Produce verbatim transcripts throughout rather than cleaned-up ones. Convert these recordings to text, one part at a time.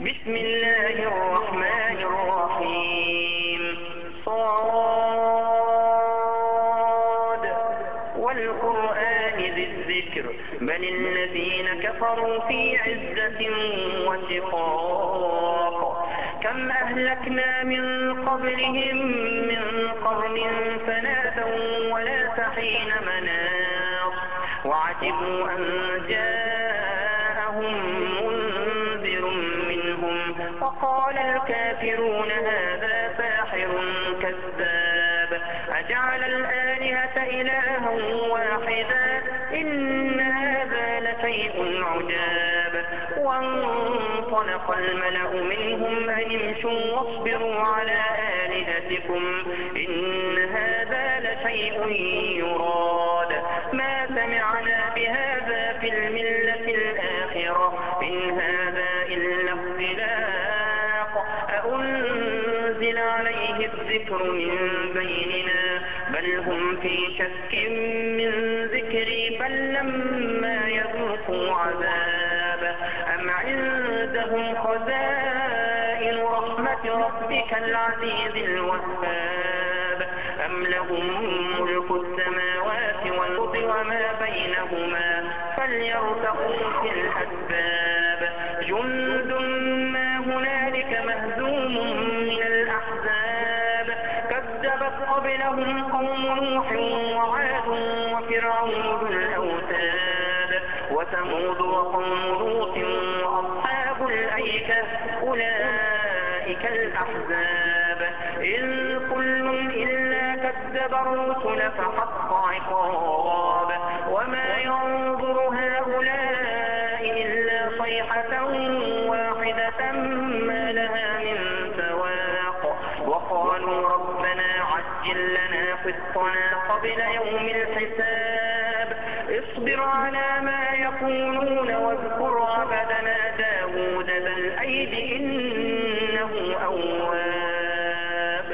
بسم الله الرحمن الرحيم. صاد والقرآن ذي الذكر بل الذين كفروا في عزة وشقاق كم أهلكنا من قبلهم من قرن فنادوا ولا حين مناص وعجبوا أن جاءهم منذر منهم وقال الكافرون هذا ساحر كذاب أجعل الآلهة إلها واحدا إن هذا لشيء عجاب وانطلق الملأ منهم أن امشوا واصبروا على آلهتكم إن هذا لشيء يراد ما سمعنا بهذا في الملة الآخرة إن هذا إلا اختلاق أأنزل عليه الذكر من بيننا بل هم في شك من ذكري بل لما يذوقوا عذاب أم عندهم خزائن رحمة ربك العزيز الوهاب أم لهم ملك السماوات والأرض وما بينهما فليرتقوا في الأسباب جند ما هنالك مهزوم من الأحزاب كذبت قبلهم قوم نوح وعاد وفرعون ذو الأوتاد وثمود وقوم لوط وأصحاب الأيكة أولئك الأحزاب إن كل إلا كذب الرسل فحق عقاب وما ينظر هؤلاء إلا صيحة واحدة ما لها من فواق وقالوا ربنا عجل لنا قسطنا قبل يوم الحساب اصبر على ما يقولون واذكر عبدنا داود ذا الأيد إنه أواب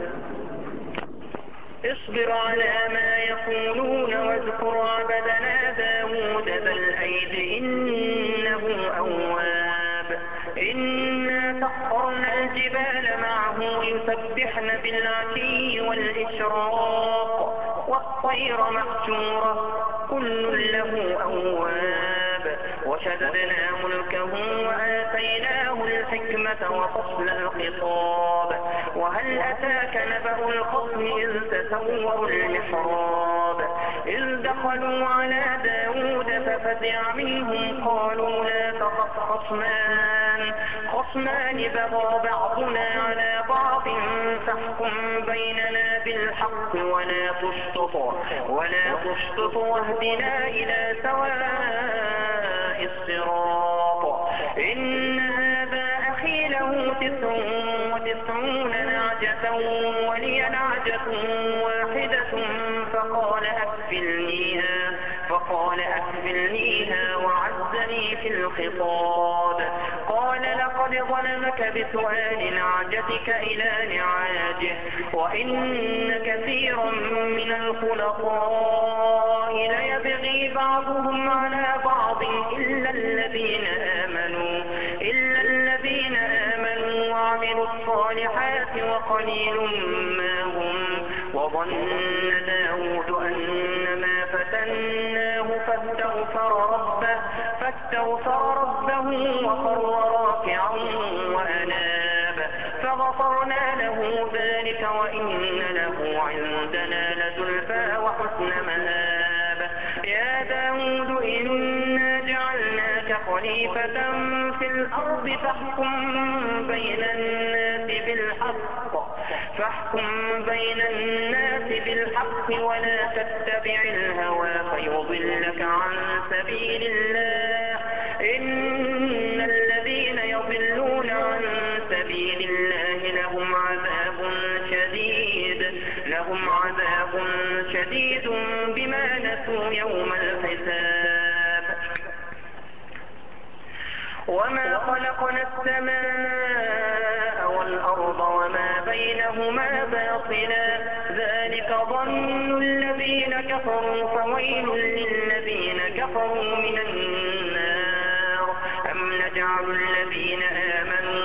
اصبر على ما يقولون واذكر عبدنا داود ذا الأيد إنه أواب إنا سخرنا الجبال معه يسبحن بالعشي والإشراق والطير محشورة كل له أواب وشددنا ملكه وآتيناه الحكمة وفصل الخطاب وهل أتاك نبأ الخصم إذ تسوروا المحراب إذ دخلوا على داود ففزع منهم قالوا لا تخف خصمان خصمان بغى بعضنا على بعض فاحكم بيننا بالحق ولا تشطط ولا تشطط واهدنا إلى سواء الصراط إن هذا أخي له تسع وتسعون نعجة ولي نعجة واحدة فقال أكفلنيها فقال أكفلنيها وعزني في الخطاب قال لقد ظلمك بسؤال نعجتك إلى نعاجه وإن كثيرا من الخلطاء ليبغي بعضهم على بعض إلا الذين آمنوا إلا الذين آمنوا وعملوا الصالحات وقليل ما هم وظن داود أنما فتناه فاستغفر ربه فاستغفر ربه وخر راكعا وأناب فغفرنا له ذلك وإن له عندنا لزلفى وحسن مآب يا داود إنا جعلناك خليفة في الأرض فاحكم بين الناس بالحق فاحكم بين الناس بالحق ولا تتبع الهوى فيضلك عن سبيل الله إن الذين يضلون عن سبيل الله لهم عذاب شديد لهم عذاب شديد بما نسوا يوم الحساب وما خلقنا السماء والأرض وما بينهما باطلا ذلك ظن الذين كفروا فويل للذين كفروا من النار أم نجعل الذين آمنوا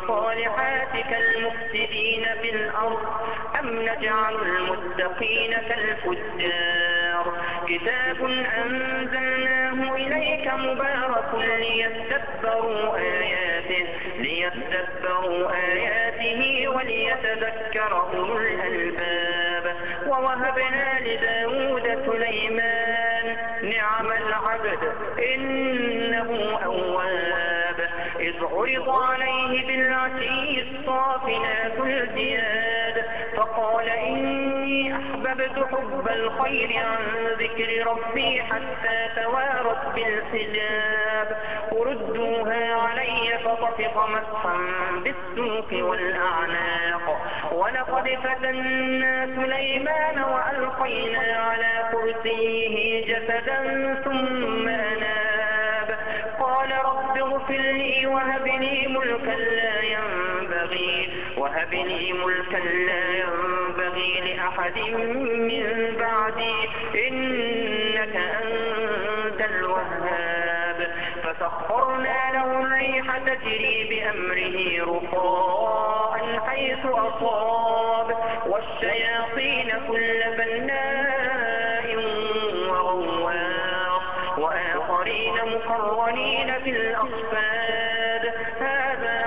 الصالحات كالمفسدين في الأرض أم نجعل المتقين كالفجار كتاب أنزلناه إليك مبارك ليتدبروا آياته ليتدبروا آياته وليتذكر أولو الألباب ووهبنا لداود سليمان نعم العبد إنه أواب إذ عرض عليه بالعشي الصافنات الجياد فقال إني أحببت حب الخير عن ذكر ربي حتى توارت بالحجاب وردوها علي فطفق مسحا بالسوق والأعناق ولقد فتنا سليمان وألقينا على كرسيه جسدا ثم أناب قال رب اغفر لي وهب لي ملكا لا ينبغي وهب لي ملكا لا ينبغي لأحد من بعدي إنك أنت الوهاب فسخرنا له الريح تجري بأمره رخاء حيث أصاب والشياطين كل بناء وغواص وآخرين مقرنين في الأصفاد هذا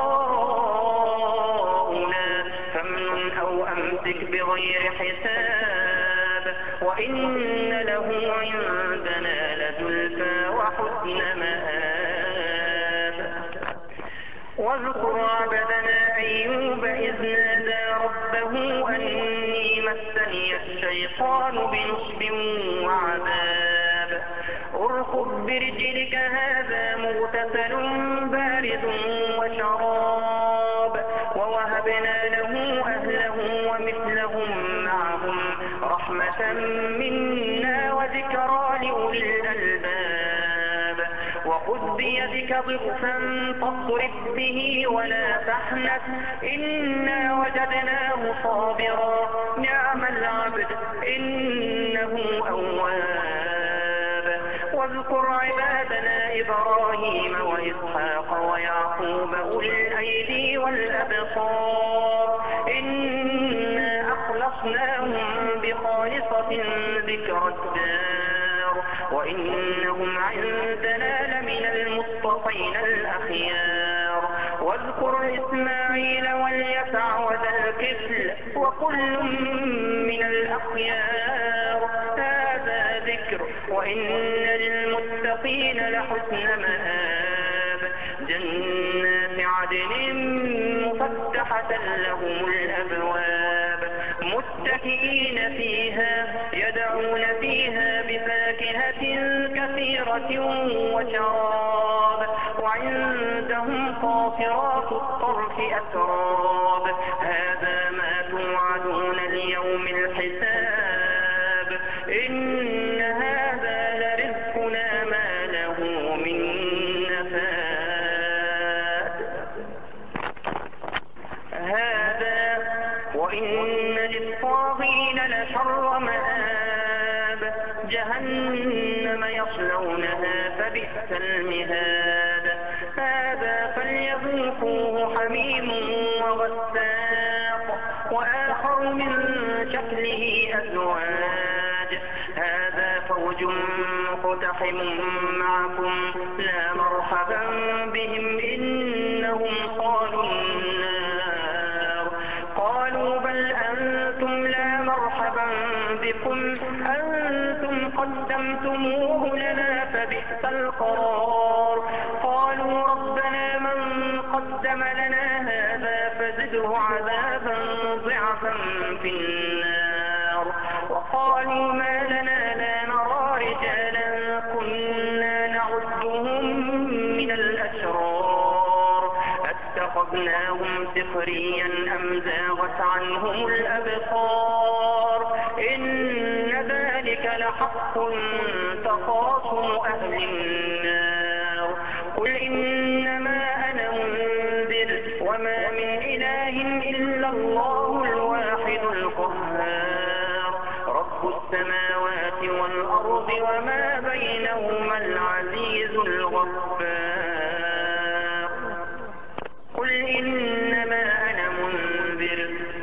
عطاؤنا فامنن أو أمسك بغير حساب وإن له عندنا لزلفى وحسن مآب واذكر عبدنا أيوب إذ نادى ربه أني مسني الشيطان بنصب وعذاب اركض برجلك هذا مغتسل بارد وشراب ووهبنا له أهله ومثلهم معهم رحمة منا وذكرى لأولي الألباب وخذ بيدك ضغثا فاضرب به ولا تحنث إنا وجدناه صابرا نعم العبد إنه أواب واذكر عبادنا إبراهيم وإسحاق ويعقوب أولي الأيدي والأبصار إنا أخلصناهم بخالصة ذكر الدار وإنهم عندنا لمن المصطفين الأخيار واذكر إسماعيل واليسع وذا الكفل وكل من الأخيار هذا ذكر وإن للمتقين لحسن مآب جنات عدن مفتحة لهم الأبواب متكئين فيها يدعون فيها بفاكهة كثيرة وشراب وعندهم قاصرات الطرف أتراب هذا ما توعدون ليوم الحساب إن هذا لرزقنا ما له من نفاد هذا وإن للطاغين لشر مآب جهنم يصلونها فبئس المهاد هذا فليذوقوه حميم وغساق وآخر من شكله أزواج هذا فوج مقتحم معكم لا مرحبا بهم إنهم صالوا النار قالوا بل أنتم لا مرحبا بكم أنتم قدمتموه لنا فبئس القرار قالوا ربنا من قدم لنا هذا فزده عذابا ضعفا في النار وقالوا ما لنا لا نرى رجالا كنا نعدهم من الأشرار اتخذناهم سخريا أم زاغت عنهم الأبصار إن ذلك لحق تخاصم أهل النار قل إنما أنا منذر وما من إله إلا الله الواحد القهار رب السماوات والأرض وما بينهما العزيز الغفار قل إن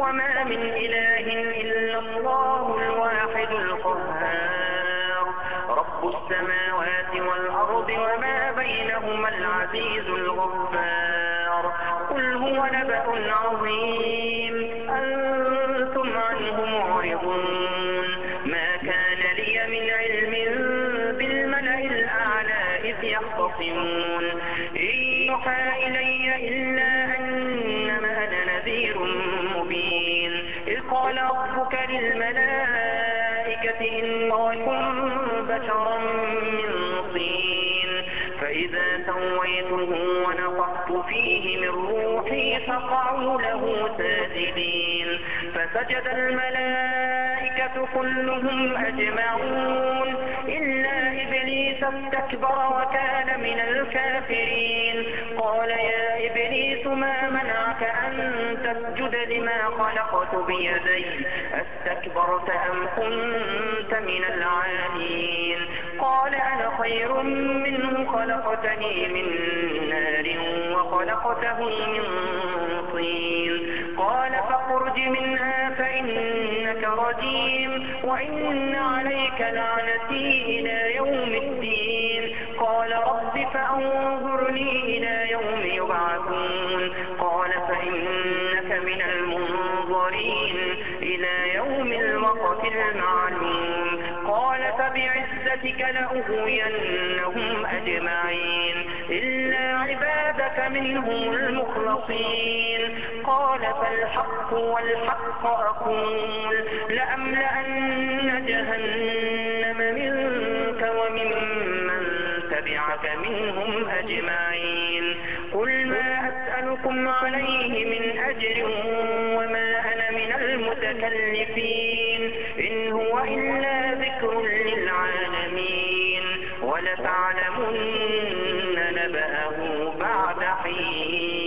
وما من إله إلا الله الواحد القهار رب السماوات والأرض وما بينهما العزيز الغفار قل هو نبأ عظيم أنتم عنه معرضون ما كان لي من علم بالملأ الأعلى إذ يختصمون إن يوحى إلي إلا أنما أنا نذير مبين إذ قال ربك للملائكة إني خالق بشرا من طين فإذا سويته ونفخت فيه من روحي فقعوا له ساجدين فسجد الملائكة كلهم أجمعون إلا إبليس استكبر وكان من الكافرين قال يا إبليس ما منعك أن تسجد لما خلقت بيدي استكبرت أم كنت من العالين قال أنا خير منه خلقتني من نار وخلقته من طين قال فاخرج منها فإنك رجيم وإن عليك لعنتي إلى يوم الدين قال رب فأنظرني إلى يوم يبعثون قال فإنك من المنظرين إلى يوم الوقت المعلوم قال فبعزتك لأغوينهم أجمعين إلا عبادك منهم المخلصين قال فالحق والحق أقول لأملأن جهنم منك ومن من تبعك منهم أجمعين قل ما أسألكم عليه من أجر وما أنا من المتكلفين إن هو إلا ذكر للعالمين ولتعلمن نبأه بعد حين